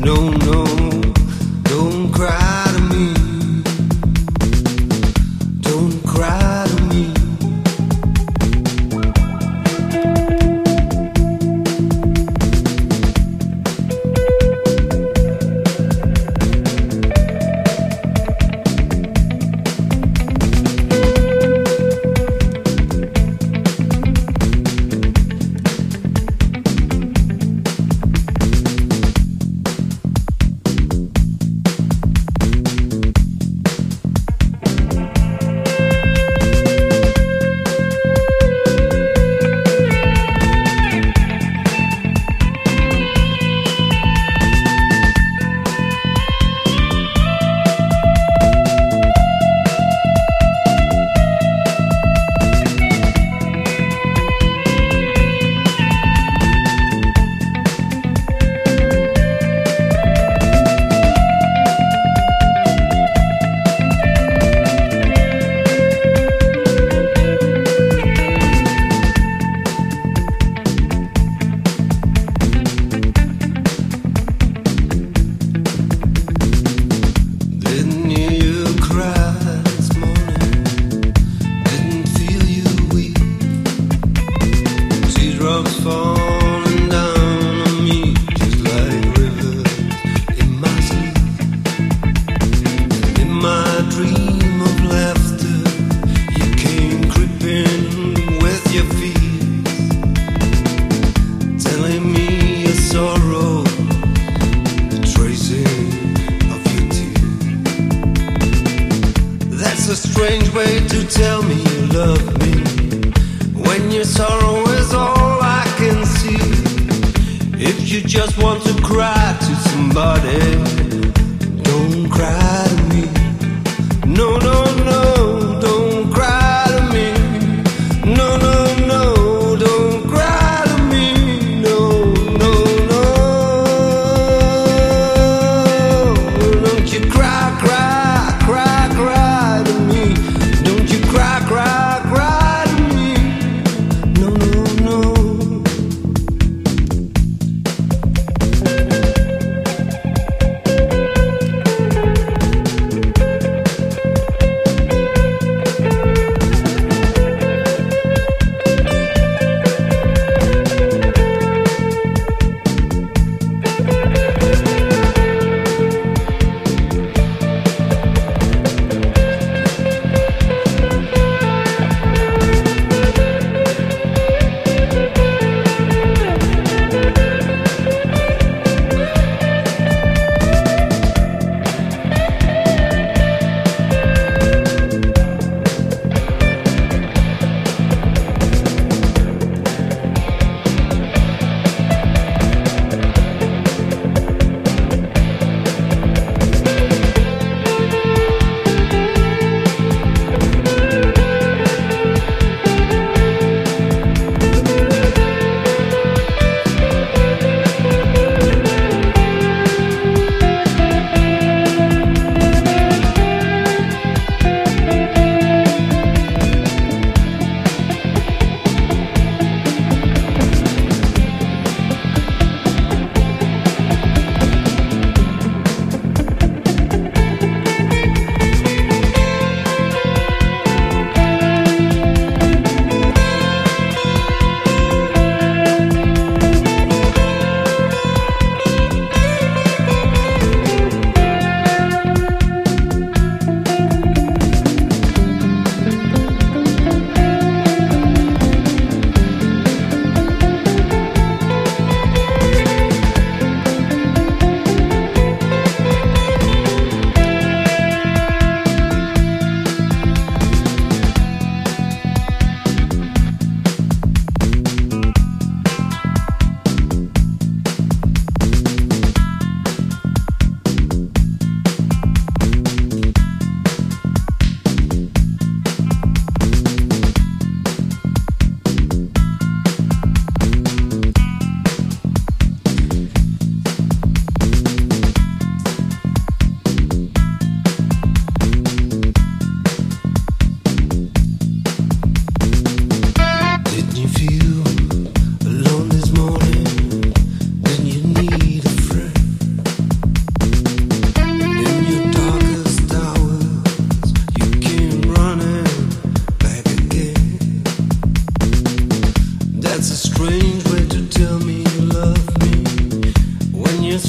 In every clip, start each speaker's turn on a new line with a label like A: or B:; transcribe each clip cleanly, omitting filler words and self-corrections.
A: No, no, don't cry to me. Don't cry to me.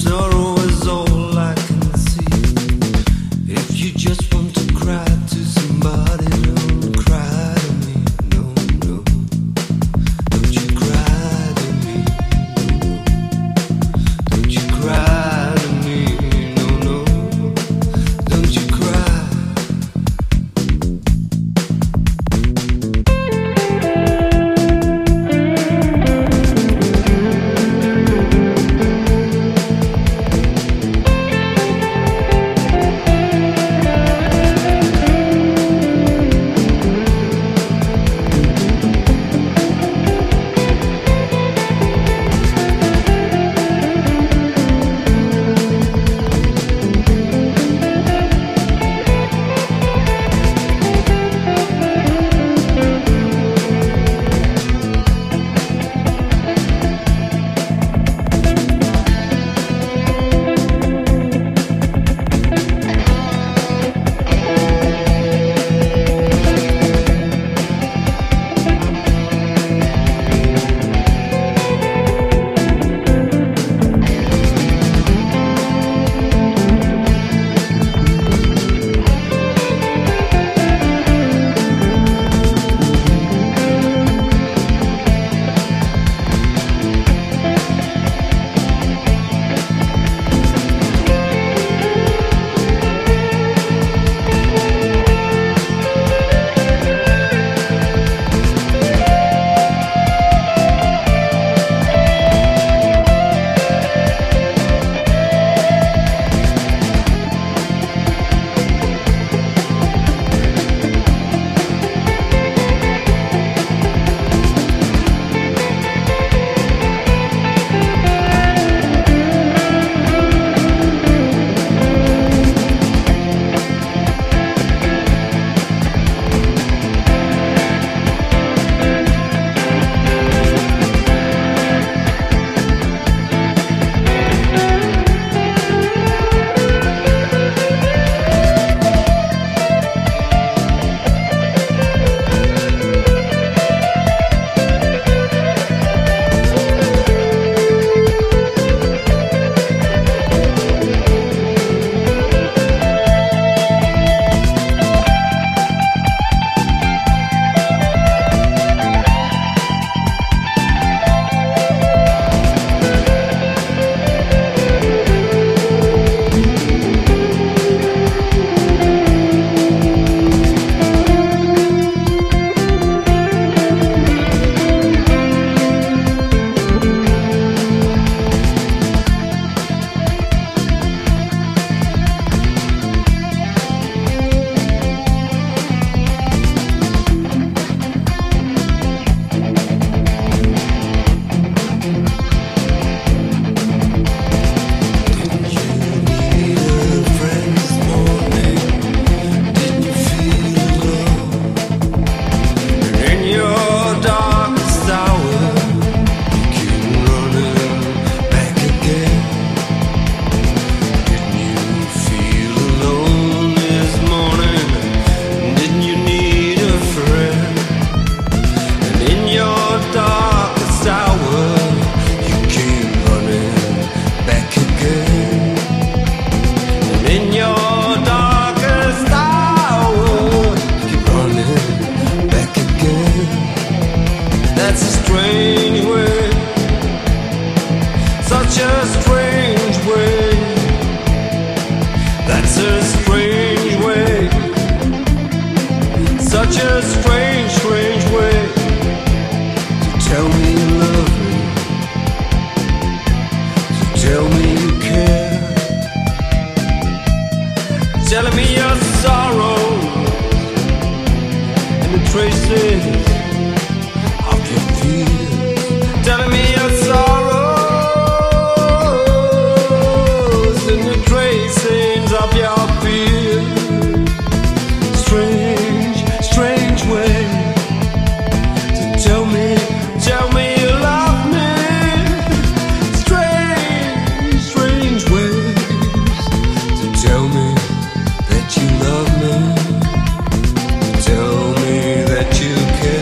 A: Sorrow is all I can see. If you just want to cry to somebody, don't cry to me. No, no. Don't you cry to me. No, no. Don't you cry to me. No, no. Don't you cry. Telling me your sorrow and the traces of your fears. Telling me your sorrows and the traces of your fears. Strange, strange way to tell me you love me. Strange, strange ways to tell me that you love me. Tell me that you care.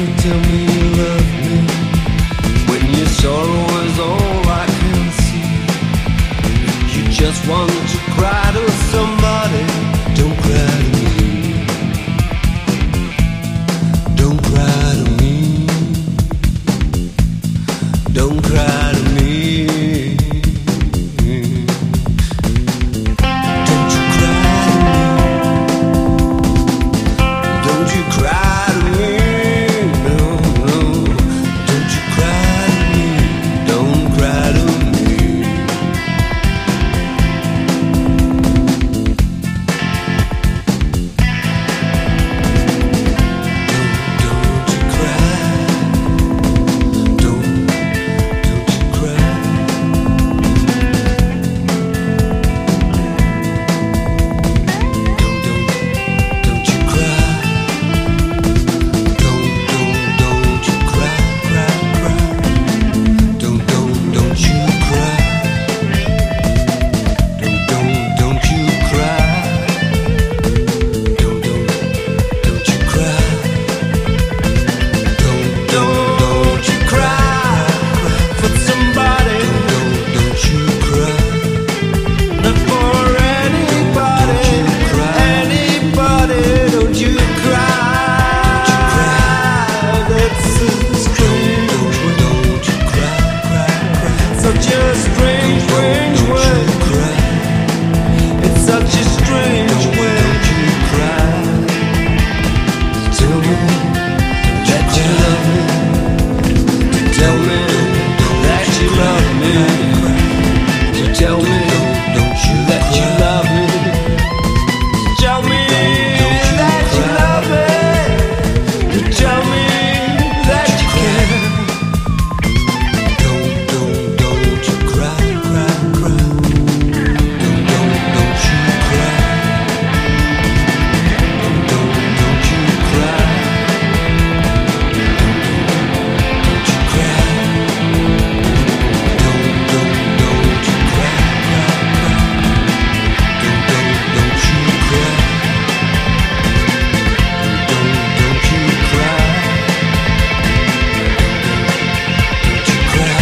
A: tell me you love me when your sorrow is all I can see. You just want to cry to somebody. Don't cry to me. Don't cry to me. Don't cry to me. Don't you cry to me. Don't you cry to me. No, no. Don't you cry to me. Don't cry to me. Don't you cry. Don't you cry. Don't you cry. Don't you cry, cry, cry. Don't you cry. Don't you cry. Don't you cry. Don't you cry for somebody. Don't you cry. Not for anybody. Anybody. Don't you cry. That's a strange word. Don't you cry, cry, cry. Such a strange, strange word. It's such a strange word. Don't you cry. Tell me that you love me. Tell me that you love me. Tell me that you love me. Tell me that you love me. Tell me that you care. Don't you cry, cry, cry. Don't you cry. Don't you cry. Don't you cry. Don't you cry, cry, cry. Don't you cry. Don't you cry. Don't you cry.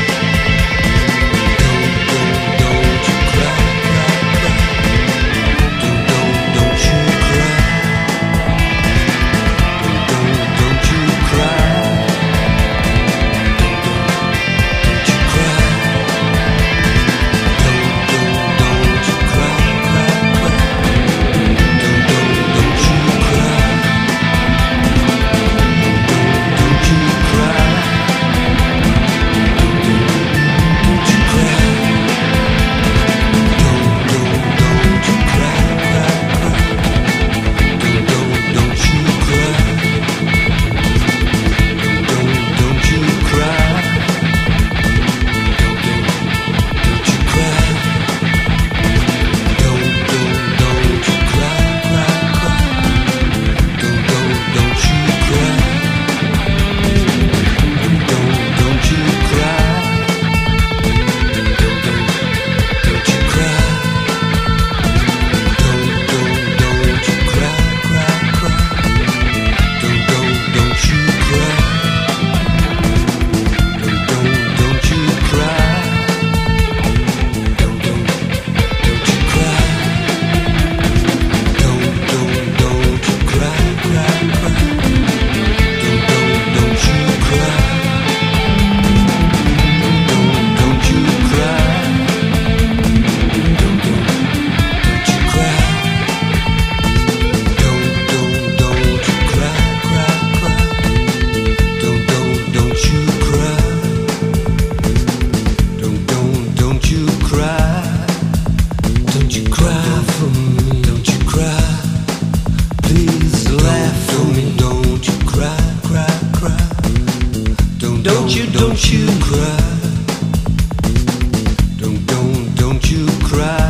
A: Don't you cry, cry, cry. Don't you cry. Don't you cry. Don't you cry. Don't you cry, cry, cry. Don't you cry. Don't you cry. Don't you cry. Don't you cry, cry, cry. Don't you cry. Don't you cry. Don't you cry. Don't you cry, cry, cry. Don't you cry. Don't you cry. Don't you cry. Don't you cry, cry, cry. Don't you cry. Don't you cry. Don't you cry. Don't you cry, cry, cry. Don't you cry. Don't you cry. Don't you cry. Don't you cry, cry, cry. Don't you cry. Don't you cry. Don't you cry for me. Don't you cry. Please laugh for me. Don't you cry, cry, cry. Don't you cry. Don't you cry.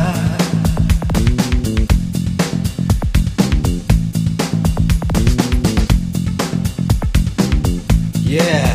A: Yeah.